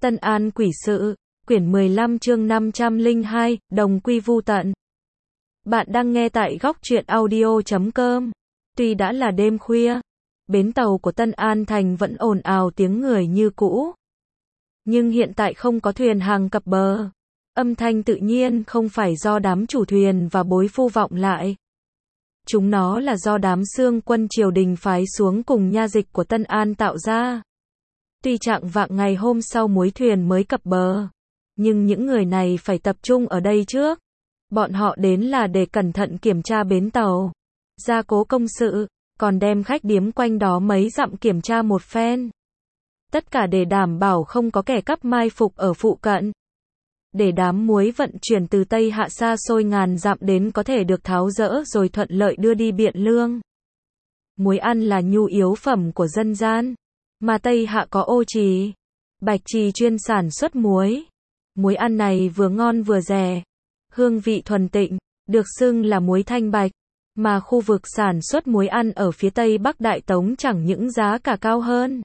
Tân An Quỷ Sự, quyển 15 chương 502, đồng quy vu tận. Bạn đang nghe tại góc truyện audio.com. Tuy đã là đêm khuya, bến tàu của Tân An Thành vẫn ồn ào tiếng người như cũ. Nhưng hiện tại không có thuyền hàng cập bờ. Âm thanh tự nhiên không phải do đám chủ thuyền và bối phu vọng lại. Chúng nó là do đám xương quân triều đình phái xuống cùng nha dịch của Tân An tạo ra. Tuy chạng vạng ngày hôm sau muối thuyền mới cập bờ, nhưng những người này phải tập trung ở đây trước. Bọn họ đến là để cẩn thận kiểm tra bến tàu, gia cố công sự, còn đem khách điếm quanh đó mấy dặm kiểm tra một phen. Tất cả để đảm bảo không có kẻ cắp mai phục ở phụ cận. Để đám muối vận chuyển từ Tây Hạ xa xôi ngàn dặm đến có thể được tháo dỡ rồi thuận lợi đưa đi Biện Lương. Muối ăn là nhu yếu phẩm của dân gian, mà Tây Hạ có Ô Trì, Bạch Trì chuyên sản xuất muối. Muối ăn này vừa ngon vừa rẻ, hương vị thuần tịnh, được xưng là muối thanh bạch, mà khu vực sản xuất muối ăn ở phía Tây Bắc Đại Tống chẳng những giá cả cao hơn,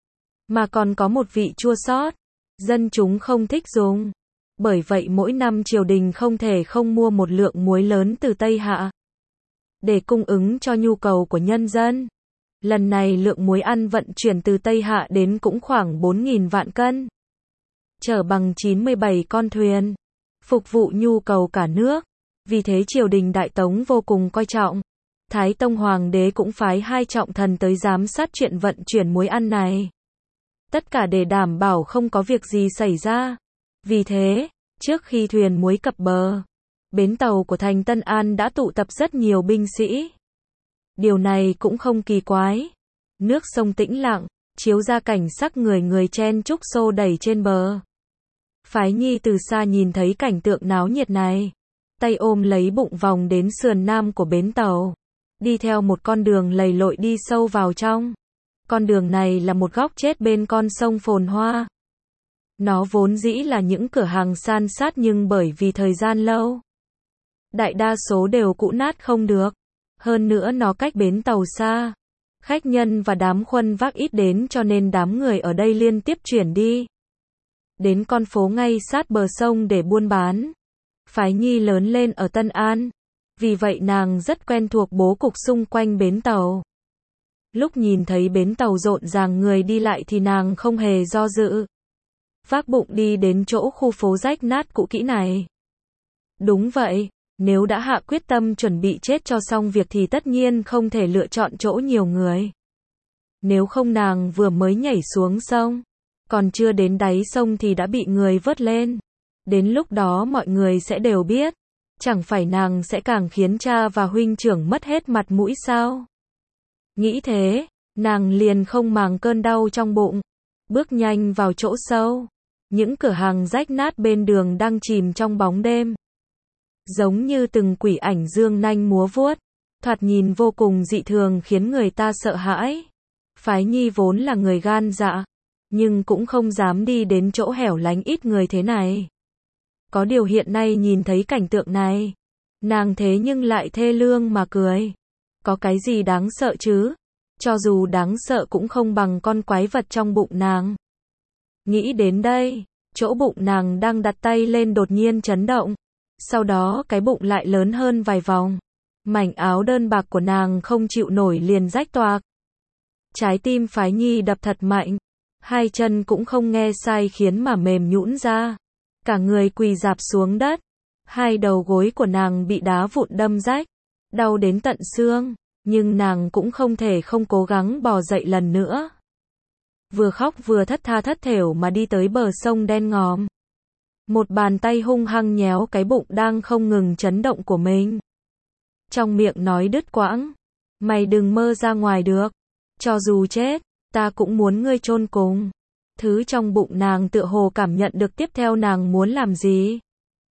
mà còn có một vị chua xót, dân chúng không thích dùng. Bởi vậy mỗi năm triều đình không thể không mua một lượng muối lớn từ Tây Hạ để cung ứng cho nhu cầu của nhân dân. Lần này lượng muối ăn vận chuyển từ Tây Hạ đến cũng khoảng 4.000 vạn cân, chở bằng 97 con thuyền, phục vụ nhu cầu cả nước. Vì thế triều đình Đại Tống vô cùng coi trọng. Thái Tông Hoàng đế cũng phái 2 trọng thần tới giám sát chuyện vận chuyển muối ăn này. Tất cả để đảm bảo không có việc gì xảy ra. Vì thế, trước khi thuyền muối cập bờ, bến tàu của thành Tân An đã tụ tập rất nhiều binh sĩ. Điều này cũng không kỳ quái. Nước sông tĩnh lặng, chiếu ra cảnh sắc người người chen chúc xô đẩy trên bờ. Phái Nhi từ xa nhìn thấy cảnh tượng náo nhiệt này, tay ôm lấy bụng vòng đến sườn nam của bến tàu, đi theo một con đường lầy lội đi sâu vào trong. Con đường này là một góc chết bên con sông phồn hoa. Nó vốn dĩ là những cửa hàng san sát nhưng bởi vì thời gian lâu, đại đa số đều cũ nát không được. Hơn nữa nó cách bến tàu xa, khách nhân và đám khuân vác ít đến cho nên đám người ở đây liên tiếp chuyển đi đến con phố ngay sát bờ sông để buôn bán. Phái Nhi lớn lên ở Tân An, vì vậy nàng rất quen thuộc bố cục xung quanh bến tàu. Lúc nhìn thấy bến tàu rộn ràng người đi lại thì nàng không hề do dự, vác bụng đi đến chỗ khu phố rách nát cũ kỹ này. Đúng vậy, nếu đã hạ quyết tâm chuẩn bị chết cho xong việc thì tất nhiên không thể lựa chọn chỗ nhiều người. Nếu không nàng vừa mới nhảy xuống sông, còn chưa đến đáy sông thì đã bị người vớt lên. Đến lúc đó mọi người sẽ đều biết, chẳng phải nàng sẽ càng khiến cha và huynh trưởng mất hết mặt mũi sao? Nghĩ thế, nàng liền không màng cơn đau trong bụng, bước nhanh vào chỗ sâu. Những cửa hàng rách nát bên đường đang chìm trong bóng đêm, giống như từng quỷ ảnh dương nanh múa vuốt, thoạt nhìn vô cùng dị thường khiến người ta sợ hãi. Phái Nhi vốn là người gan dạ, nhưng cũng không dám đi đến chỗ hẻo lánh ít người thế này. Có điều hiện nay nhìn thấy cảnh tượng này, nàng thế nhưng lại thê lương mà cười. Có cái gì đáng sợ chứ? Cho dù đáng sợ cũng không bằng con quái vật trong bụng nàng. Nghĩ đến đây, chỗ bụng nàng đang đặt tay lên đột nhiên chấn động. Sau đó cái bụng lại lớn hơn vài vòng. Mảnh áo đơn bạc của nàng không chịu nổi liền rách toạc. Trái tim Phái Nhi đập thật mạnh. Hai chân cũng không nghe sai khiến mà mềm nhũn ra. Cả người quỳ rạp xuống đất. Hai đầu gối của nàng bị đá vụn đâm rách, đau đến tận xương, nhưng nàng cũng không thể không cố gắng bò dậy lần nữa. Vừa khóc vừa thất tha thất thểu mà đi tới bờ sông đen ngòm. Một bàn tay hung hăng nhéo cái bụng đang không ngừng chấn động của mình. Trong miệng nói đứt quãng, mày đừng mơ ra ngoài được. Cho dù chết, ta cũng muốn ngươi chôn cùng. Thứ trong bụng nàng tựa hồ cảm nhận được tiếp theo nàng muốn làm gì.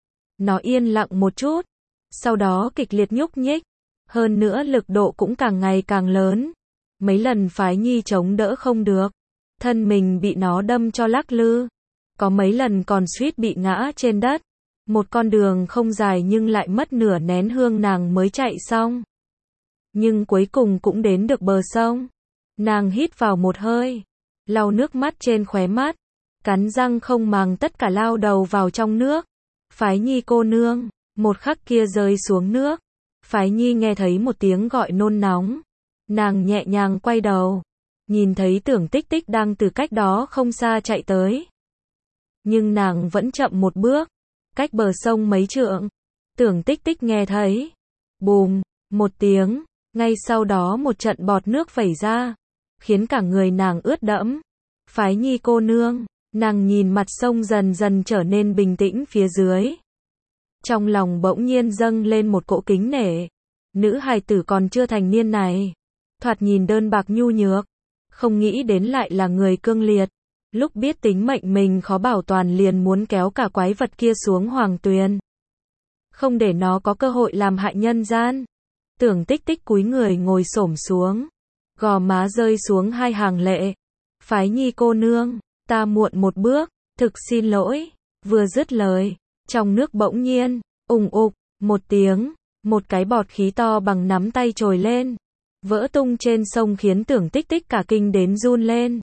Nó yên lặng một chút, sau đó kịch liệt nhúc nhích. Hơn nữa lực độ cũng càng ngày càng lớn. Mấy lần Phái Nhi chống đỡ không được, thân mình bị nó đâm cho lắc lư. Có mấy lần còn suýt bị ngã trên đất. Một con đường không dài nhưng lại mất nửa nén hương nàng mới chạy xong. Nhưng cuối cùng cũng đến được bờ sông. Nàng hít vào một hơi, lau nước mắt trên khóe mắt, cắn răng không màng tất cả lao đầu vào trong nước. Phái Nhi cô nương, một khắc kia rơi xuống nước. Phái Nhi nghe thấy một tiếng gọi nôn nóng. Nàng nhẹ nhàng quay đầu, nhìn thấy Tưởng Tích Tích đang từ cách đó không xa chạy tới. Nhưng nàng vẫn chậm một bước, cách bờ sông mấy trượng. Tưởng Tích Tích nghe thấy, bùm, một tiếng, ngay sau đó một trận bọt nước vẩy ra, khiến cả người nàng ướt đẫm. Phái Nhi cô nương, nàng nhìn mặt sông dần dần trở nên bình tĩnh phía dưới. Trong lòng bỗng nhiên dâng lên một cỗ kính nể. Nữ hài tử còn chưa thành niên này, thoạt nhìn đơn bạc nhu nhược, không nghĩ đến lại là người cương liệt. Lúc biết tính mệnh mình khó bảo toàn liền muốn kéo cả quái vật kia xuống hoàng tuyền, không để nó có cơ hội làm hại nhân gian. Tưởng Tích Tích cúi người ngồi xổm xuống, gò má rơi xuống hai hàng lệ. Phái Nhi cô nương, ta muộn một bước, thực xin lỗi. Vừa dứt lời, trong nước bỗng nhiên, ùng ục, một tiếng, một cái bọt khí to bằng nắm tay trồi lên, vỡ tung trên sông khiến Tưởng Tích Tích cả kinh đến run lên.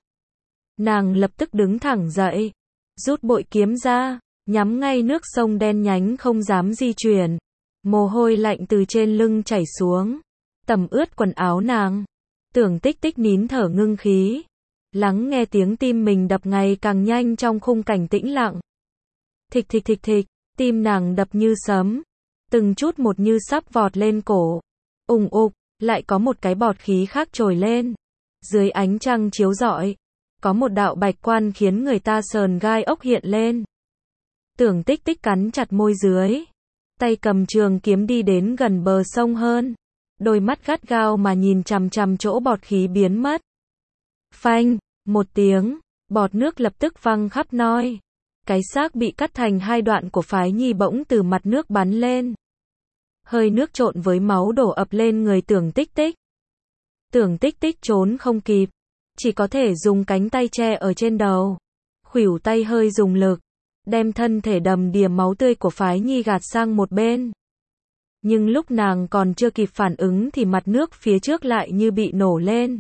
Nàng lập tức đứng thẳng dậy, rút bội kiếm ra, nhắm ngay nước sông đen nhánh không dám di chuyển. Mồ hôi lạnh từ trên lưng chảy xuống, tẩm ướt quần áo nàng. Tưởng Tích Tích nín thở ngưng khí, lắng nghe tiếng tim mình đập ngày càng nhanh trong khung cảnh tĩnh lặng. Thịch thịch thịch thịch, tim nàng đập như sấm, từng chút một như sắp vọt lên cổ. Ùng ục, lại có một cái bọt khí khác trồi lên. Dưới ánh trăng chiếu rọi, có một đạo bạch quan khiến người ta sờn gai ốc hiện lên. Tưởng Tích Tích cắn chặt môi dưới, tay cầm trường kiếm đi đến gần bờ sông hơn, đôi mắt gắt gao mà nhìn chằm chằm chỗ bọt khí biến mất. Phanh, một tiếng, bọt nước lập tức văng khắp nơi. Cái xác bị cắt thành hai đoạn của Phái Nhi bỗng từ mặt nước bắn lên. Hơi nước trộn với máu đổ ập lên người Tưởng Tích Tích. Tưởng Tích Tích trốn không kịp, chỉ có thể dùng cánh tay che ở trên đầu. Khuỷu tay hơi dùng lực, đem thân thể đầm đìa máu tươi của Phái Nhi gạt sang một bên. Nhưng lúc nàng còn chưa kịp phản ứng thì mặt nước phía trước lại như bị nổ lên.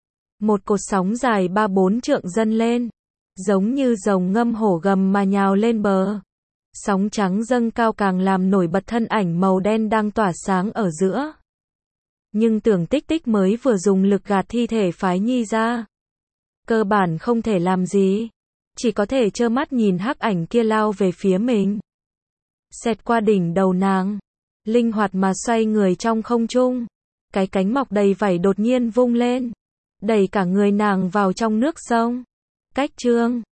Một cột sóng dài 3-4 trượng dâng lên, giống như rồng ngâm hổ gầm mà nhào lên bờ. Sóng trắng dâng cao càng làm nổi bật thân ảnh màu đen đang tỏa sáng ở giữa. Nhưng Tưởng Tích Tích mới vừa dùng lực gạt thi thể Phái Nhi ra, cơ bản không thể làm gì, chỉ có thể trơ mắt nhìn hắc ảnh kia lao về phía mình. Xẹt qua đỉnh đầu nàng, linh hoạt mà xoay người trong không trung, cái cánh mọc đầy vảy đột nhiên vung lên, đẩy cả người nàng vào trong nước sông. Cách chương